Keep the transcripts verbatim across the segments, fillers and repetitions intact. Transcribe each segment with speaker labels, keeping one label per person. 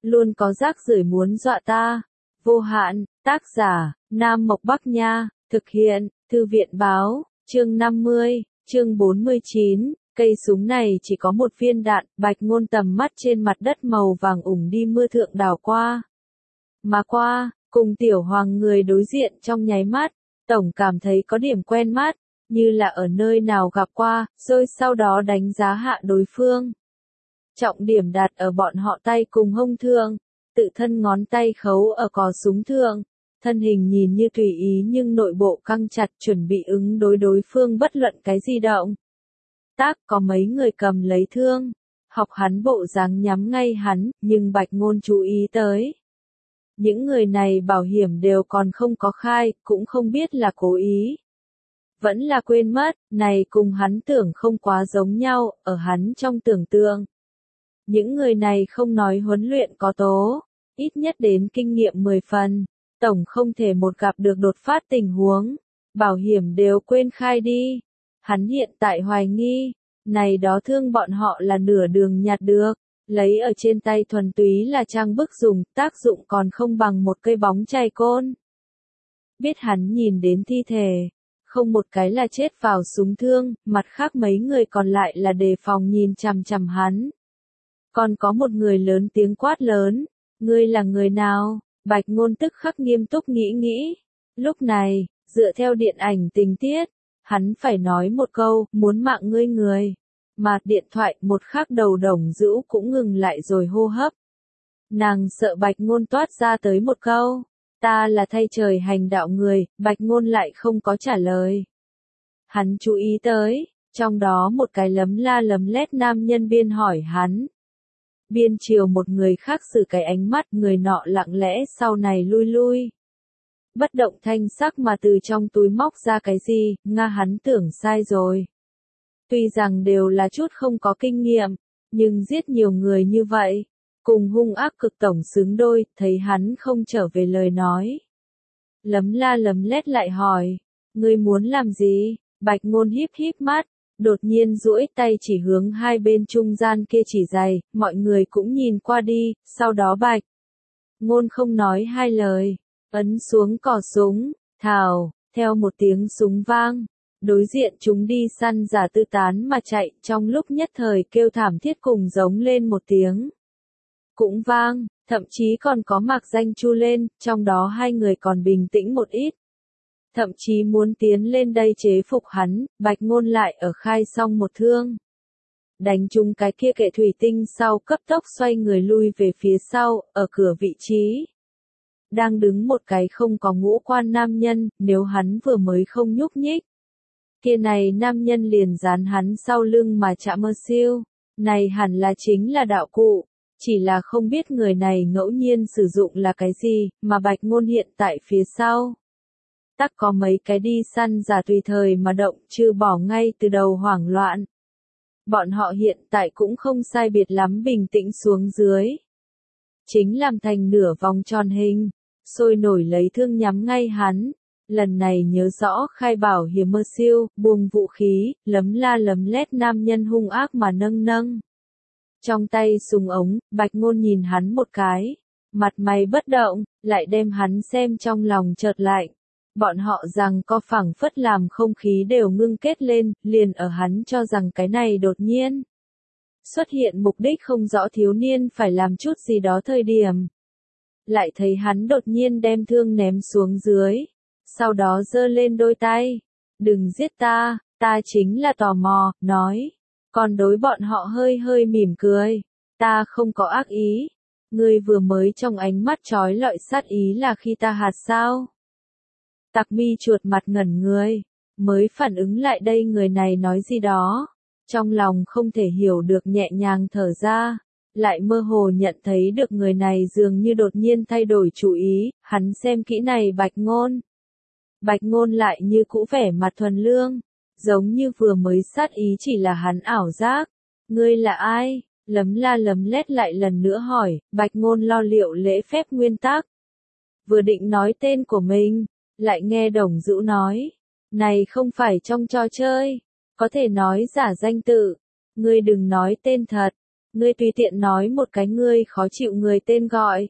Speaker 1: luôn có rác rưởi muốn dọa ta. Vô hạn, tác giả, Nam Mộc Bắc Nha, thực hiện, Thư viện Báo, chương năm mươi, chương bốn mươi chín, cây súng này chỉ có một viên đạn, Bạch Ngôn tầm mắt trên mặt đất màu vàng ủng đi mưa thượng đảo qua. Mà qua, cùng Tiểu Hoàng người đối diện trong nháy mắt, tổng cảm thấy có điểm quen mắt, như là ở nơi nào gặp qua, rồi sau đó đánh giá hạ đối phương. Trọng điểm đặt ở bọn họ tay cùng hông thượng, tự thân ngón tay khấu ở cò súng thượng, thân hình nhìn như tùy ý nhưng nội bộ căng chặt chuẩn bị ứng đối đối phương bất luận cái gì động. Tác có mấy người cầm lấy thương, học hắn bộ dáng nhắm ngay hắn, nhưng Bạch Ngôn chú ý tới. Những người này bảo hiểm đều còn không có khai, cũng không biết là cố ý. Vẫn là quên mất, này cùng hắn tưởng không quá giống nhau, ở hắn trong tưởng tượng. Những người này không nói huấn luyện có tố, ít nhất đến kinh nghiệm mười phần, tổng không thể một gặp được đột phát tình huống, bảo hiểm đều quên khai đi. Hắn hiện tại hoài nghi, này đó thương bọn họ là nửa đường nhặt được, lấy ở trên tay thuần túy là trang bức dùng, tác dụng còn không bằng một cây bóng chày côn. Biết hắn nhìn đến thi thể, không một cái là chết vào súng thương, mặt khác mấy người còn lại là đề phòng nhìn chằm chằm hắn. Còn có một người lớn tiếng quát lớn, ngươi là người nào? Bạch Ngôn tức khắc nghiêm túc nghĩ nghĩ. Lúc này, dựa theo điện ảnh tình tiết, hắn phải nói một câu, muốn mạng ngươi người. Mà điện thoại một khắc đầu Đồng Dữu cũng ngừng lại rồi hô hấp. Nàng sợ Bạch Ngôn toát ra tới một câu, ta là thay trời hành đạo người, Bạch Ngôn lại không có trả lời. Hắn chú ý tới, trong đó một cái lấm la lấm lét nam nhân biên hỏi hắn. Biên chiều một người khác xử cái ánh mắt, người nọ lặng lẽ sau này lui lui. Bất động thanh sắc mà từ trong túi móc ra cái gì, nga hắn tưởng sai rồi. Tuy rằng đều là chút không có kinh nghiệm, nhưng giết nhiều người như vậy, cùng hung ác cực tổng xứng đôi, thấy hắn không trở về lời nói. Lấm la lấm lét lại hỏi, ngươi muốn làm gì? Bạch Ngôn híp híp mắt, đột nhiên duỗi tay chỉ hướng hai bên trung gian kia chỉ giày, mọi người cũng nhìn qua đi, sau đó Bạch Ngôn không nói hai lời, ấn xuống cò súng, thào, theo một tiếng súng vang. Đối diện chúng đi săn giả tư tán mà chạy, trong lúc nhất thời kêu thảm thiết cùng giống lên một tiếng. Cũng vang, thậm chí còn có mạc danh chu lên, trong đó hai người còn bình tĩnh một ít. Thậm chí muốn tiến lên đây chế phục hắn, Bạch Ngôn lại ở khai xong một thương. Đánh trúng cái kia kệ thủy tinh sau cấp tốc xoay người lui về phía sau, ở cửa vị trí. Đang đứng một cái không có ngũ quan nam nhân, nếu hắn vừa mới không nhúc nhích. Kia này nam nhân liền dán hắn sau lưng mà chạm mơ siêu, này hẳn là chính là đạo cụ, chỉ là không biết người này ngẫu nhiên sử dụng là cái gì, mà Bạch Ngôn hiện tại phía sau. Tắc có mấy cái đi săn giả tùy thời mà động, chưa bỏ ngay từ đầu hoảng loạn. Bọn họ hiện tại cũng không sai biệt lắm bình tĩnh xuống dưới. Chính làm thành nửa vòng tròn hình, sôi nổi lấy thương nhắm ngay hắn. Lần này nhớ rõ khai bảo hiểm mơ siêu, buông vũ khí, lấm la lấm lét nam nhân hung ác mà nâng nâng. Trong tay súng ống, Bạch Ngôn nhìn hắn một cái, mặt mày bất động, lại đem hắn xem trong lòng chợt lạnh. Bọn họ rằng có phảng phất làm không khí đều ngưng kết lên, liền ở hắn cho rằng cái này đột nhiên. Xuất hiện mục đích không rõ thiếu niên phải làm chút gì đó thời điểm. Lại thấy hắn đột nhiên đem thương ném xuống dưới. Sau đó giơ lên đôi tay. Đừng giết ta, ta chính là tò mò, nói. Còn đối bọn họ hơi hơi mỉm cười. Ta không có ác ý. Ngươi vừa mới trong ánh mắt trói lọi sát ý là khi ta hạt sao? Tặc mi chuột mặt ngẩn người. Mới phản ứng lại đây người này nói gì đó. Trong lòng không thể hiểu được nhẹ nhàng thở ra. Lại mơ hồ nhận thấy được người này dường như đột nhiên thay đổi chủ ý. Hắn xem kỹ này Bạch Ngôn. Bạch Ngôn lại như cũ vẻ mặt thuần lương, giống như vừa mới sát ý chỉ là hắn ảo giác. Ngươi là ai? Lấm la lấm lét lại lần nữa hỏi, Bạch Ngôn lo liệu lễ phép nguyên tắc. Vừa định nói tên của mình, lại nghe Đồng Dữu nói, này không phải trong trò chơi, có thể nói giả danh tự, ngươi đừng nói tên thật, ngươi tùy tiện nói một cái ngươi khó chịu người tên gọi.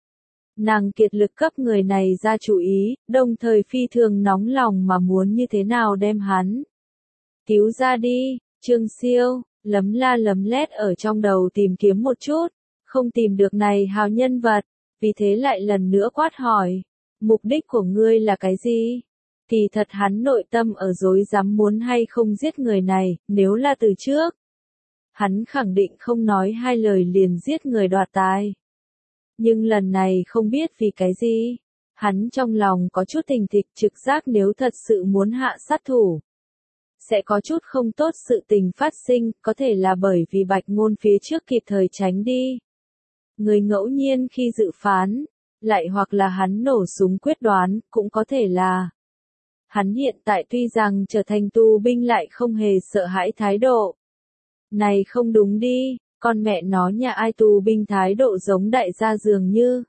Speaker 1: Nàng kiệt lực cấp người này ra chú ý, đồng thời phi thường nóng lòng mà muốn như thế nào đem hắn cứu ra đi. Trương Siêu, lấm la lấm lét ở trong đầu tìm kiếm một chút, không tìm được này hào nhân vật, vì thế lại lần nữa quát hỏi, mục đích của ngươi là cái gì? Kỳ thật hắn nội tâm ở rối rắm muốn hay không giết người này, nếu là từ trước, hắn khẳng định không nói hai lời liền giết người đoạt tài. Nhưng lần này không biết vì cái gì, hắn trong lòng có chút tình thịch trực giác nếu thật sự muốn hạ sát thủ. Sẽ có chút không tốt sự tình phát sinh, có thể là bởi vì Bạch Ngôn phía trước kịp thời tránh đi. Người ngẫu nhiên khi dự phán, lại hoặc là hắn nổ súng quyết đoán, cũng có thể là hắn hiện tại tuy rằng trở thành tù binh lại không hề sợ hãi thái độ. Này không đúng đi, con mẹ nó nhà ai tù binh thái độ giống đại gia dường như.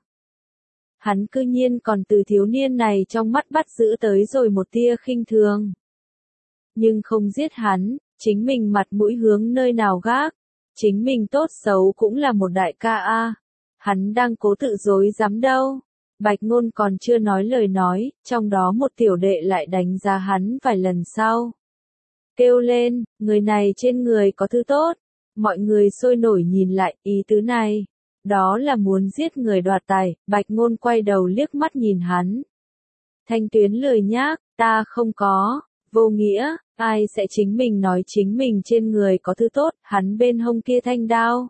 Speaker 1: Hắn cư nhiên còn từ thiếu niên này trong mắt bắt giữ tới rồi một tia khinh thường. Nhưng không giết hắn, chính mình mặt mũi hướng nơi nào gác, chính mình tốt xấu cũng là một đại ca a. Hắn đang cố tự dối dám đâu. Bạch Ngôn còn chưa nói lời nói, trong đó một tiểu đệ lại đánh giá hắn vài lần sau. Kêu lên, người này trên người có thứ tốt. Mọi người sôi nổi nhìn lại, ý tứ này. Đó là muốn giết người đoạt tài, Bạch Ngôn quay đầu liếc mắt nhìn hắn. Thanh Tuyến lười nhác, ta không có, vô nghĩa, ai sẽ chính mình nói chính mình trên người có thứ tốt, hắn bên hông kia thanh đao.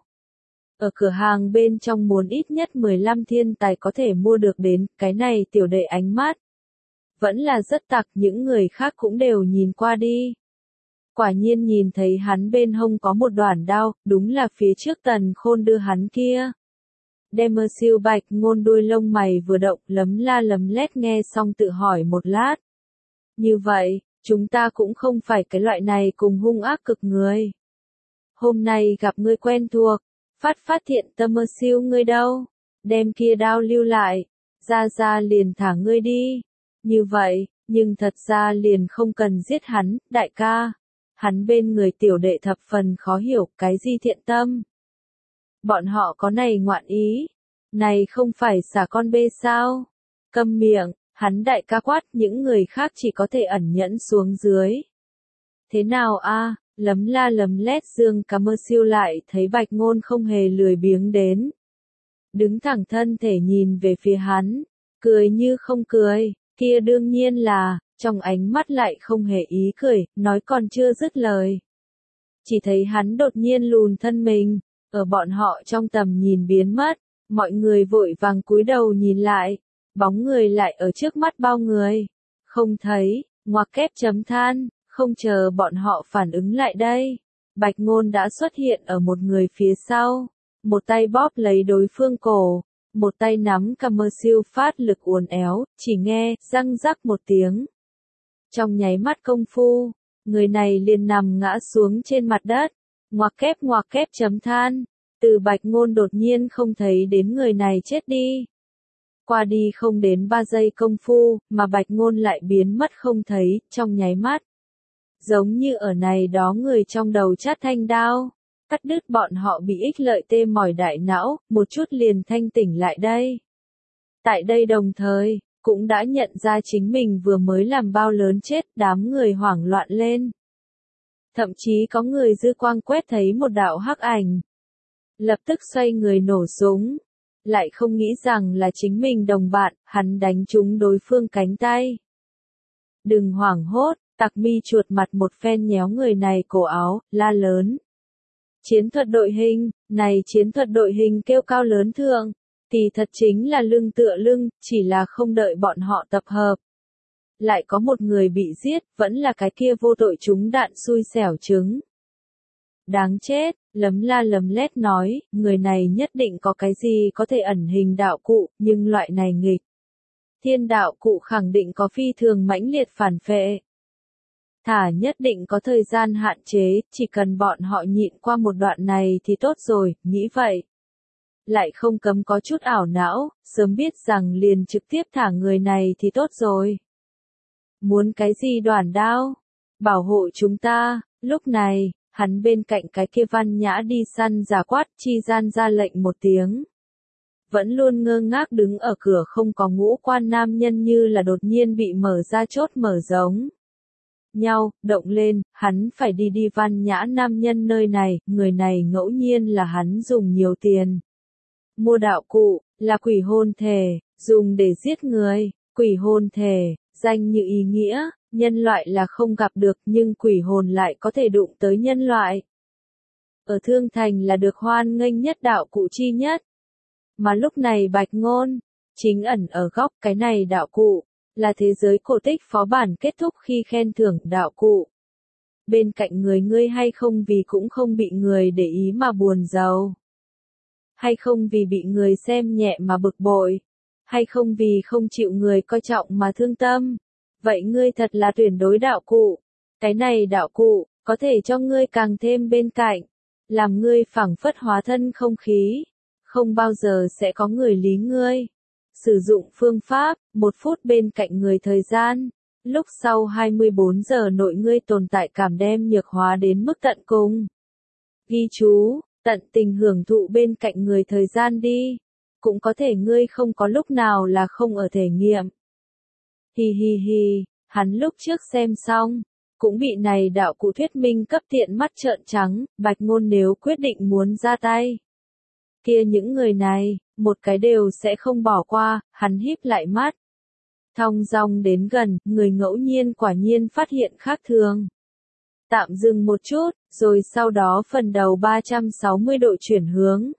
Speaker 1: Ở cửa hàng bên trong muốn ít nhất mười lăm thiên tài có thể mua được đến, cái này tiểu đệ ánh mắt. Vẫn là rất tặc, những người khác cũng đều nhìn qua đi. Quả nhiên nhìn thấy hắn bên hông có một đoạn đao, đúng là phía trước Tần Khôn đưa hắn kia. Đêm siêu Bạch Ngôn đuôi lông mày vừa động, lấm la lấm lét nghe xong tự hỏi một lát. Như vậy, chúng ta cũng không phải cái loại này cùng hung ác cực người. Hôm nay gặp ngươi quen thuộc, phát phát thiện tâm mơ siêu ngươi đâu, đem kia đao lưu lại, ra ra liền thả ngươi đi. Như vậy, nhưng thật ra liền không cần giết hắn, đại ca. Hắn bên người tiểu đệ thập phần khó hiểu cái gì thiện tâm. Bọn họ có này ngoạn ý, này không phải xả con bê sao? Câm miệng, hắn đại ca quát, những người khác chỉ có thể ẩn nhẫn xuống dưới. Thế nào a? Lấm la lấm lét dương cá mơ siêu lại thấy Bạch Ngôn không hề lười biếng đến. Đứng thẳng thân thể nhìn về phía hắn, cười như không cười, kia đương nhiên là, trong ánh mắt lại không hề ý cười, nói còn chưa dứt lời. Chỉ thấy hắn đột nhiên lùn thân mình, ở bọn họ trong tầm nhìn biến mất, mọi người vội vàng cúi đầu nhìn lại, bóng người lại ở trước mắt bao người. Không thấy, ngoặc kép chấm than. Không chờ bọn họ phản ứng lại đây, Bạch Ngôn đã xuất hiện ở một người phía sau, một tay bóp lấy đối phương cổ, một tay nắm cà mơ siêu phát lực uốn éo, chỉ nghe răng rắc một tiếng. Trong nháy mắt công phu, người này liền nằm ngã xuống trên mặt đất, ngoặc kép ngoặc kép chấm than, từ Bạch Ngôn đột nhiên không thấy đến người này chết đi. Qua đi không đến ba giây công phu, mà Bạch Ngôn lại biến mất không thấy, trong nháy mắt. Giống như ở này đó người trong đầu chát thanh đao, cắt đứt bọn họ bị ích lợi tê mỏi đại não, một chút liền thanh tỉnh lại đây. Tại đây đồng thời, cũng đã nhận ra chính mình vừa mới làm bao lớn chết, đám người hoảng loạn lên. Thậm chí có người dư quang quét thấy một đạo hắc ảnh. Lập tức xoay người nổ súng. Lại không nghĩ rằng là chính mình đồng bạn, hắn đánh trúng đối phương cánh tay. Đừng hoảng hốt. Tặc mi chuột mặt một phen nhéo người này cổ áo, la lớn. Chiến thuật đội hình, này chiến thuật đội hình kêu cao lớn thượng, thì thật chính là lưng tựa lưng, chỉ là không đợi bọn họ tập hợp. Lại có một người bị giết, vẫn là cái kia vô tội trúng đạn xui xẻo trứng. Đáng chết, lấm la lấm lét nói, người này nhất định có cái gì có thể ẩn hình đạo cụ, nhưng loại này nghịch. Thiên đạo cụ khẳng định có phi thường mãnh liệt phản phệ. Thả nhất định có thời gian hạn chế, chỉ cần bọn họ nhịn qua một đoạn này thì tốt rồi, nghĩ vậy. Lại không cấm có chút ảo não, sớm biết rằng liền trực tiếp thả người này thì tốt rồi. Muốn cái gì đoàn đao? Bảo hộ chúng ta, lúc này, Hắn bên cạnh cái kia Văn Nhã đi săn giả quát chi gian ra lệnh một tiếng. Vẫn luôn ngơ ngác đứng ở cửa không có ngũ quan nam nhân như là đột nhiên bị mở ra chốt mở giống nhau, động lên, hắn phải đi đi Văn Nhã nam nhân nơi này, người này ngẫu nhiên là hắn dùng nhiều tiền. Mua đạo cụ, là quỷ hồn thể, dùng để giết người, quỷ hồn thể, danh như ý nghĩa, nhân loại là không gặp được nhưng quỷ hồn lại có thể đụng tới nhân loại. Ở Thương Thành là được hoan nghênh nhất đạo cụ chi nhất. Mà lúc này Bạch Ngôn, chính ẩn ở góc cái này đạo cụ, là thế giới cổ tích phó bản kết thúc khi khen thưởng đạo cụ. Bên cạnh người ngươi hay không vì cũng không bị người để ý mà buồn rầu. Hay không vì bị người xem nhẹ mà bực bội. Hay không vì không chịu người coi trọng mà thương tâm. Vậy ngươi thật là tuyển đối đạo cụ. Cái này đạo cụ, có thể cho ngươi càng thêm bên cạnh. Làm ngươi phảng phất hóa thân không khí. Không bao giờ sẽ có người lý ngươi. Sử dụng phương pháp, một phút bên cạnh người thời gian. Lúc sau hai mươi bốn giờ nội ngươi tồn tại cảm đem nhược hóa đến mức tận cùng. Ghi chú, tận tình hưởng thụ bên cạnh người thời gian đi. Cũng có thể ngươi không có lúc nào là không ở thể nghiệm. Hi hi hi, hắn lúc trước xem xong. Cũng bị này đạo cụ thuyết minh cấp tiện mắt trợn trắng, Bạch Ngôn nếu quyết định muốn ra tay. Kia những người này, một cái đều sẽ không bỏ qua, hắn híp lại mắt. Thong dong đến gần, người ngẫu nhiên quả nhiên phát hiện khác thường. Tạm dừng một chút, rồi sau đó phần đầu ba trăm sáu mươi độ chuyển hướng.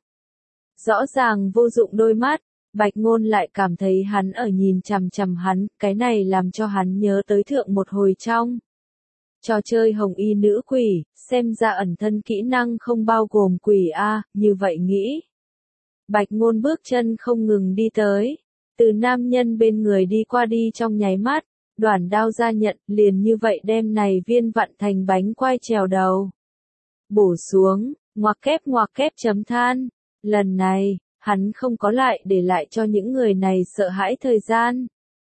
Speaker 1: Rõ ràng vô dụng đôi mắt, Bạch Ngôn lại cảm thấy hắn ở nhìn chằm chằm hắn, cái này làm cho hắn nhớ tới thượng một hồi trong. Trò chơi hồng y nữ quỷ, xem ra ẩn thân kỹ năng không bao gồm quỷ A, như vậy nghĩ. Bạch Ngôn bước chân không ngừng đi tới, từ nam nhân bên người đi qua đi trong nháy mắt, đoản đao ra nhận, liền như vậy đem này viên vặn thành bánh quai trèo đầu. Bổ xuống, ngoặc kép ngoặc kép chấm than, lần này, hắn không có lại để lại cho những người này sợ hãi thời gian,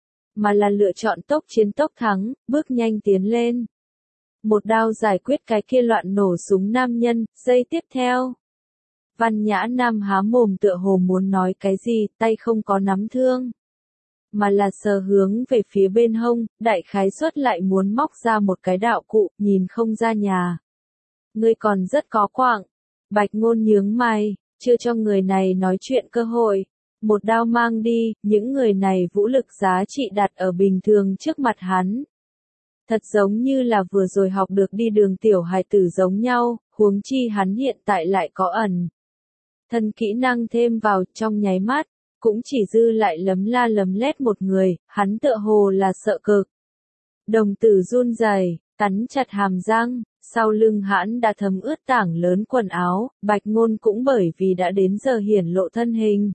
Speaker 1: mà là lựa chọn tốc chiến tốc thắng, bước nhanh tiến lên. Một đao giải quyết cái kia loạn nổ súng nam nhân, giây tiếp theo. Văn Nhã Nam há mồm tựa hồ muốn nói cái gì, tay không có nắm thương. Mà là sờ hướng về phía bên hông, đại khái suất lại muốn móc ra một cái đạo cụ, nhìn không ra nhà. Ngươi còn rất có quạng. Bạch Ngôn nhướng mày, chưa cho người này nói chuyện cơ hội. Một đao mang đi, những người này vũ lực giá trị đặt ở bình thường trước mặt hắn. Thật giống như là vừa rồi học được đi đường tiểu hài tử giống nhau, huống chi hắn hiện tại lại có ẩn. Thân kỹ năng thêm vào trong nháy mắt, cũng chỉ dư lại lấm la lấm lét một người, hắn tựa hồ là sợ cực. Đồng tử run rẩy, cắn chặt hàm răng, sau lưng hắn đã thấm ướt tảng lớn quần áo, Bạch Ngôn cũng bởi vì đã đến giờ hiển lộ thân hình.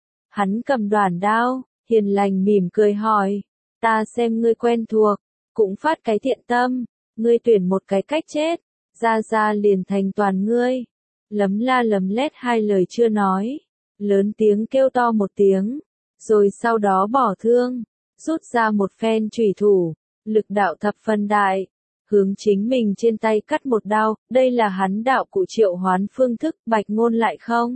Speaker 1: Hắn cầm đoản đao, hiền lành mỉm cười hỏi, ta xem ngươi quen thuộc, cũng phát cái thiện tâm, ngươi tuyển một cái cách chết, ra ra liền thành toàn ngươi. Lấm la lấm lét hai lời chưa nói, lớn tiếng kêu to một tiếng, rồi sau đó bỏ thương, rút ra một phen chủy thủ, lực đạo thập phân đại, hướng chính mình trên tay cắt một đao, đây là hắn đạo cụ triệu hoán phương thức, Bạch Ngôn lại không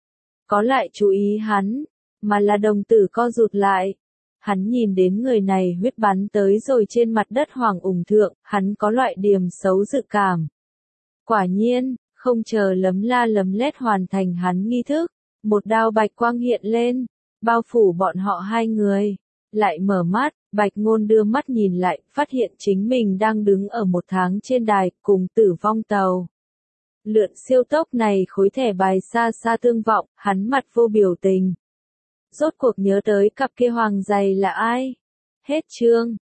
Speaker 1: có lại chú ý hắn, mà là đồng tử co rụt lại. Hắn nhìn đến người này huyết bắn tới rồi trên mặt đất hoàng ủng thượng, hắn có loại điểm xấu dự cảm. Quả nhiên, không chờ lấm la lấm lét hoàn thành hắn nghi thức, một đao bạch quang hiện lên, bao phủ bọn họ hai người. Lại mở mắt, Bạch Ngôn đưa mắt nhìn lại, phát hiện chính mình đang đứng ở một tháng trên đài, cùng tử vong tàu. Lượn siêu tốc này khối thẻ bài xa xa tương vọng, hắn mặt vô biểu tình. Rốt cuộc nhớ tới cặp kia hoàng giày là ai? Hết chương.